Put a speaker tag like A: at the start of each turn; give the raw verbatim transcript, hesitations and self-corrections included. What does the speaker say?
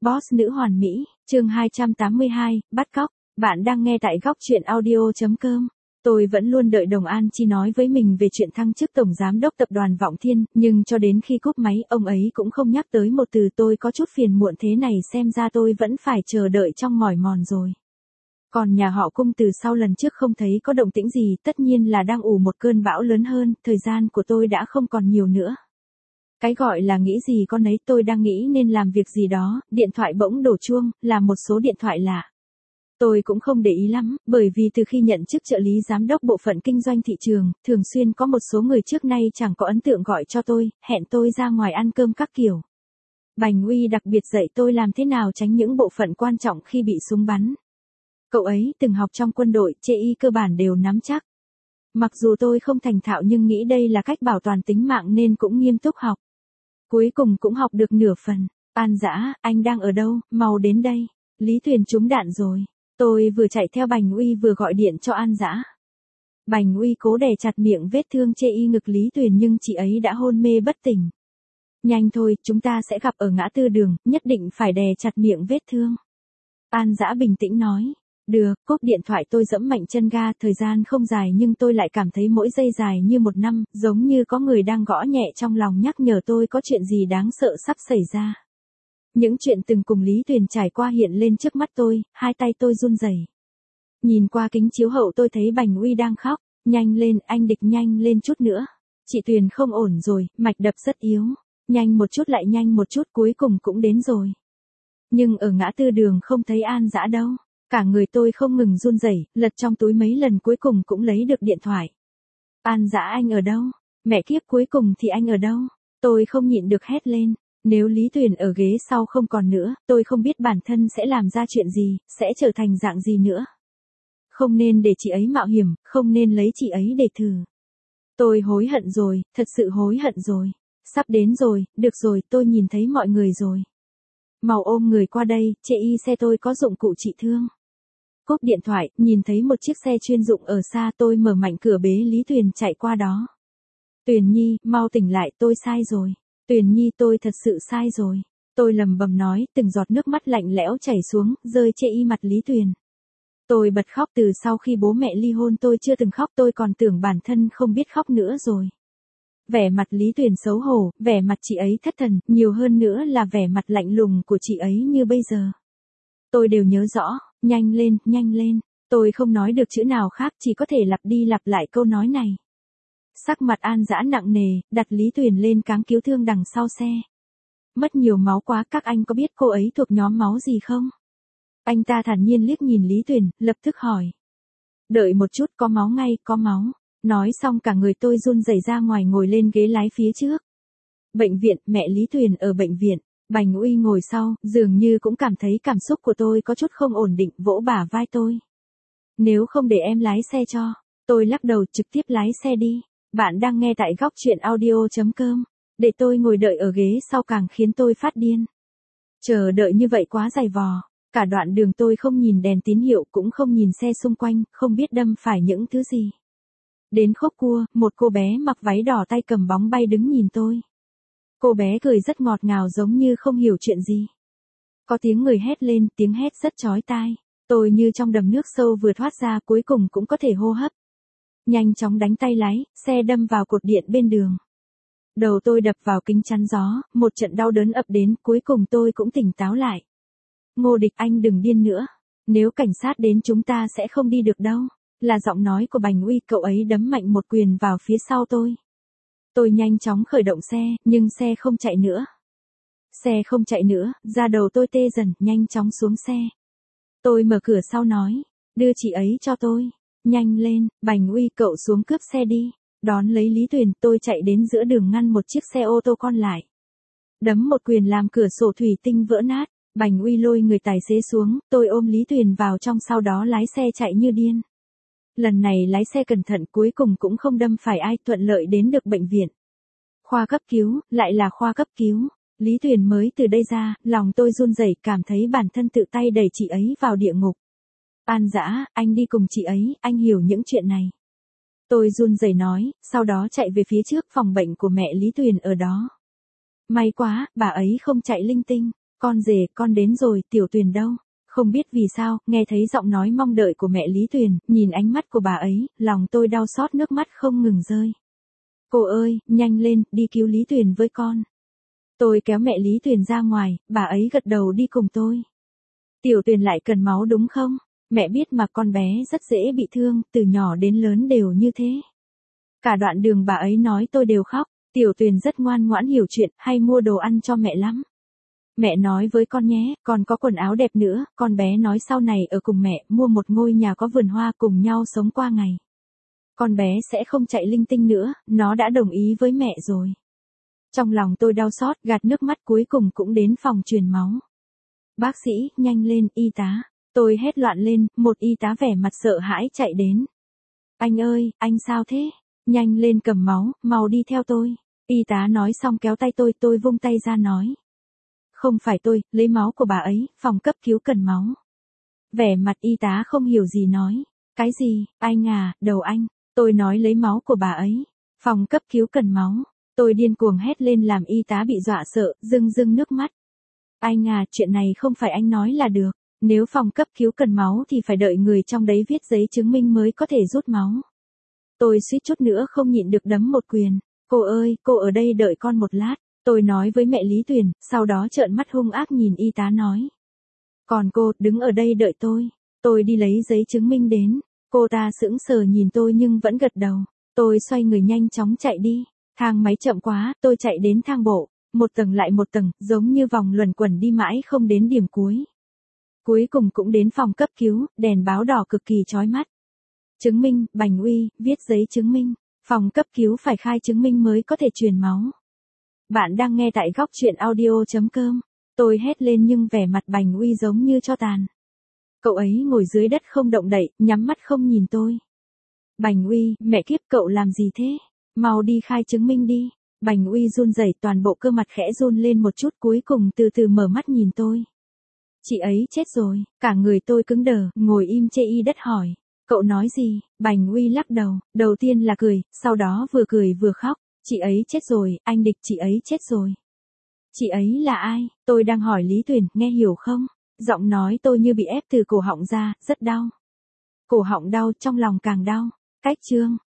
A: Boss nữ hoàn mỹ, chương hai trăm tám mươi hai, bắt cóc. Bạn đang nghe tại góc truyện audio.com. Tôi vẫn luôn đợi Đồng An Chi nói với mình về chuyện thăng chức tổng giám đốc tập đoàn Vọng Thiên, nhưng cho đến khi cúp máy, ông ấy cũng không nhắc tới một từ. Tôi có chút phiền muộn, thế này xem ra tôi vẫn phải chờ đợi trong mỏi mòn rồi. Còn nhà họ Cung từ sau lần trước không thấy có động tĩnh gì, tất nhiên là đang ủ một cơn bão lớn hơn, thời gian của tôi đã không còn nhiều nữa. Cái gọi là nghĩ gì con ấy, tôi đang nghĩ nên làm việc gì đó, điện thoại bỗng đổ chuông, là một số điện thoại lạ. Tôi cũng không để ý lắm, bởi vì từ khi nhận chức trợ lý giám đốc bộ phận kinh doanh thị trường, thường xuyên có một số người trước nay chẳng có ấn tượng gọi cho tôi, hẹn tôi ra ngoài ăn cơm các kiểu. Bành Uy đặc biệt dạy tôi làm thế nào tránh những bộ phận quan trọng khi bị súng bắn. Cậu ấy từng học trong quân đội, chê y cơ bản đều nắm chắc. Mặc dù tôi không thành thạo nhưng nghĩ đây là cách bảo toàn tính mạng nên cũng nghiêm túc học. Cuối cùng cũng học được nửa phần. An Dã, anh đang ở đâu, mau đến đây. Lý Tuyền trúng đạn rồi. Tôi vừa chạy theo Bành Uy vừa gọi điện cho An Dã. Bành Uy cố đè chặt miệng vết thương chê y ngực Lý Tuyền nhưng chị ấy đã hôn mê bất tỉnh. Nhanh thôi, chúng ta sẽ gặp ở ngã tư đường, nhất định phải đè chặt miệng vết thương. An Dã bình tĩnh nói. Được, cúp điện thoại tôi giẫm mạnh chân ga, thời gian không dài nhưng tôi lại cảm thấy mỗi giây dài như một năm, giống như có người đang gõ nhẹ trong lòng nhắc nhở tôi có chuyện gì đáng sợ sắp xảy ra. Những chuyện từng cùng Lý Tuyền trải qua hiện lên trước mắt tôi, hai tay tôi run rẩy. Nhìn qua kính chiếu hậu tôi thấy Bành Uy đang khóc, nhanh lên, anh Địch nhanh lên chút nữa. Chị Tuyền không ổn rồi, mạch đập rất yếu, nhanh một chút lại nhanh một chút, cuối cùng cũng đến rồi. Nhưng ở ngã tư đường không thấy An Dã đâu. Cả người tôi không ngừng run rẩy, lật trong túi mấy lần cuối cùng cũng lấy được điện thoại. An Dã anh ở đâu? Mẹ kiếp, cuối cùng thì anh ở đâu? Tôi không nhịn được hét lên. Nếu Lý Tuyền ở ghế sau không còn nữa, tôi không biết bản thân sẽ làm ra chuyện gì, sẽ trở thành dạng gì nữa. Không nên để chị ấy mạo hiểm, không nên lấy chị ấy để thử. Tôi hối hận rồi, thật sự hối hận rồi. Sắp đến rồi, được rồi, tôi nhìn thấy mọi người rồi. Mau ôm người qua đây, chê y xe tôi có dụng cụ trị thương. Cúp điện thoại, nhìn thấy một chiếc xe chuyên dụng ở xa, tôi mở mạnh cửa bế Lý Tuyền chạy qua đó. Tuyền Nhi, mau tỉnh lại, tôi sai rồi. Tuyền Nhi, tôi thật sự sai rồi. Tôi lầm bầm nói, từng giọt nước mắt lạnh lẽo chảy xuống, rơi chê y mặt Lý Tuyền. Tôi bật khóc, từ sau khi bố mẹ ly hôn tôi chưa từng khóc, tôi còn tưởng bản thân không biết khóc nữa rồi. Vẻ mặt Lý Tuyền xấu hổ, vẻ mặt chị ấy thất thần, nhiều hơn nữa là vẻ mặt lạnh lùng của chị ấy như bây giờ. Tôi đều nhớ rõ, nhanh lên, nhanh lên. Tôi không nói được chữ nào khác, chỉ có thể lặp đi lặp lại câu nói này. Sắc mặt An Dã nặng nề, đặt Lý Tuyền lên cáng cứu thương đằng sau xe. Mất nhiều máu quá, các anh có biết cô ấy thuộc nhóm máu gì không? Anh ta thản nhiên liếc nhìn Lý Tuyền, lập tức hỏi. Đợi một chút, có máu ngay, có máu. Nói xong cả người tôi run rẩy ra ngoài ngồi lên ghế lái phía trước. Bệnh viện, mẹ Lý Tuyền ở bệnh viện. Bành Uy ngồi sau, dường như cũng cảm thấy cảm xúc của tôi có chút không ổn định, vỗ bả vai tôi. Nếu không để em lái xe cho. Tôi lắc đầu, trực tiếp lái xe đi. Bạn đang nghe tại góc truyện audio.com. Để tôi ngồi đợi ở ghế sau càng khiến tôi phát điên. Chờ đợi như vậy quá dày vò. Cả đoạn đường tôi không nhìn đèn tín hiệu, cũng không nhìn xe xung quanh, không biết đâm phải những thứ gì. Đến khúc cua, một cô bé mặc váy đỏ tay cầm bóng bay đứng nhìn tôi. Cô bé cười rất ngọt ngào giống như không hiểu chuyện gì. Có tiếng người hét lên, tiếng hét rất chói tai. Tôi như trong đầm nước sâu vừa thoát ra, cuối cùng cũng có thể hô hấp. Nhanh chóng đánh tay lái, xe đâm vào cột điện bên đường. Đầu tôi đập vào kính chắn gió, một trận đau đớn ập đến, cuối cùng tôi cũng tỉnh táo lại. Ngô Địch, anh đừng điên nữa. Nếu cảnh sát đến chúng ta sẽ không đi được đâu. Là giọng nói của Bành Uy, cậu ấy đấm mạnh một quyền vào phía sau tôi. Tôi nhanh chóng khởi động xe, nhưng xe không chạy nữa. Xe không chạy nữa, da đầu tôi tê dần, nhanh chóng xuống xe. Tôi mở cửa sau nói, đưa chị ấy cho tôi. Nhanh lên, Bành Uy, cậu xuống cướp xe đi. Đón lấy Lý Tuyền, tôi chạy đến giữa đường ngăn một chiếc xe ô tô con lại. Đấm một quyền làm cửa sổ thủy tinh vỡ nát. Bành Uy lôi người tài xế xuống, tôi ôm Lý Tuyền vào trong, sau đó lái xe chạy như điên. Lần này lái xe cẩn thận, cuối cùng cũng không đâm phải ai, thuận lợi đến được bệnh viện. Khoa cấp cứu, lại là khoa cấp cứu. Lý Tuyền mới từ đây ra, lòng tôi run rẩy, cảm thấy bản thân tự tay đẩy chị ấy vào địa ngục. An Dã, anh đi cùng chị ấy, anh hiểu những chuyện này. Tôi run rẩy nói, sau đó chạy về phía trước phòng bệnh của mẹ Lý Tuyền ở đó. May quá, bà ấy không chạy linh tinh. Con rể, con đến rồi, Tiểu Tuyền đâu? Không biết vì sao, nghe thấy giọng nói mong đợi của mẹ Lý Tuyền, nhìn ánh mắt của bà ấy, lòng tôi đau xót nước mắt không ngừng rơi. Cô ơi, nhanh lên, đi cứu Lý Tuyền với con. Tôi kéo mẹ Lý Tuyền ra ngoài, bà ấy gật đầu đi cùng tôi. Tiểu Tuyền lại cần máu đúng không? Mẹ biết mà con bé rất dễ bị thương, từ nhỏ đến lớn đều như thế. Cả đoạn đường bà ấy nói tôi đều khóc, Tiểu Tuyền rất ngoan ngoãn hiểu chuyện, hay mua đồ ăn cho mẹ lắm. Mẹ nói với con nhé, còn có quần áo đẹp nữa, con bé nói sau này ở cùng mẹ, mua một ngôi nhà có vườn hoa cùng nhau sống qua ngày. Con bé sẽ không chạy linh tinh nữa, nó đã đồng ý với mẹ rồi. Trong lòng tôi đau xót, gạt nước mắt cuối cùng cũng đến phòng truyền máu. Bác sĩ, nhanh lên, y tá. Tôi hét loạn lên, một y tá vẻ mặt sợ hãi chạy đến. Anh ơi, anh sao thế? Nhanh lên cầm máu, mau đi theo tôi. Y tá nói xong kéo tay tôi, tôi vung tay ra nói. Không phải tôi, lấy máu của bà ấy, phòng cấp cứu cần máu. Vẻ mặt y tá không hiểu gì nói. Cái gì, anh à, đầu anh. Tôi nói lấy máu của bà ấy. Phòng cấp cứu cần máu. Tôi điên cuồng hét lên làm y tá bị dọa sợ, rưng rưng nước mắt. Anh à, chuyện này không phải anh nói là được. Nếu phòng cấp cứu cần máu thì phải đợi người trong đấy viết giấy chứng minh mới có thể rút máu. Tôi suýt chút nữa không nhịn được đấm một quyền. Cô ơi, cô ở đây đợi con một lát. Tôi nói với mẹ Lý Tuyền, sau đó trợn mắt hung ác nhìn y tá nói. Còn cô, đứng ở đây đợi tôi. Tôi đi lấy giấy chứng minh đến. Cô ta sững sờ nhìn tôi nhưng vẫn gật đầu. Tôi xoay người nhanh chóng chạy đi. Thang máy chậm quá, tôi chạy đến thang bộ. Một tầng lại một tầng, giống như vòng luẩn quẩn đi mãi không đến điểm cuối. Cuối cùng cũng đến phòng cấp cứu, đèn báo đỏ cực kỳ chói mắt. Chứng minh, Bành Uy, viết giấy chứng minh. Phòng cấp cứu phải khai chứng minh mới có thể truyền máu. Bạn đang nghe tại góc truyện audio.com. Tôi hét lên nhưng vẻ mặt Bành Uy giống như tro tàn. Cậu ấy ngồi dưới đất không động đậy, nhắm mắt không nhìn tôi. Bành Uy, mẹ kiếp cậu làm gì thế? Mau đi khai chứng minh đi. Bành Uy run rẩy toàn bộ cơ mặt khẽ run lên một chút cuối cùng từ từ mở mắt nhìn tôi. Chị ấy chết rồi, cả người tôi cứng đờ, ngồi im chê y đất hỏi. Cậu nói gì? Bành Uy lắc đầu, đầu tiên là cười, sau đó vừa cười vừa khóc. Chị ấy chết rồi, anh Địch chị ấy chết rồi. Chị ấy là ai? Tôi đang hỏi Lý Tuyền, nghe hiểu không? Giọng nói tôi như bị ép từ cổ họng ra, rất đau. Cổ họng đau, trong lòng càng đau. Cách chương.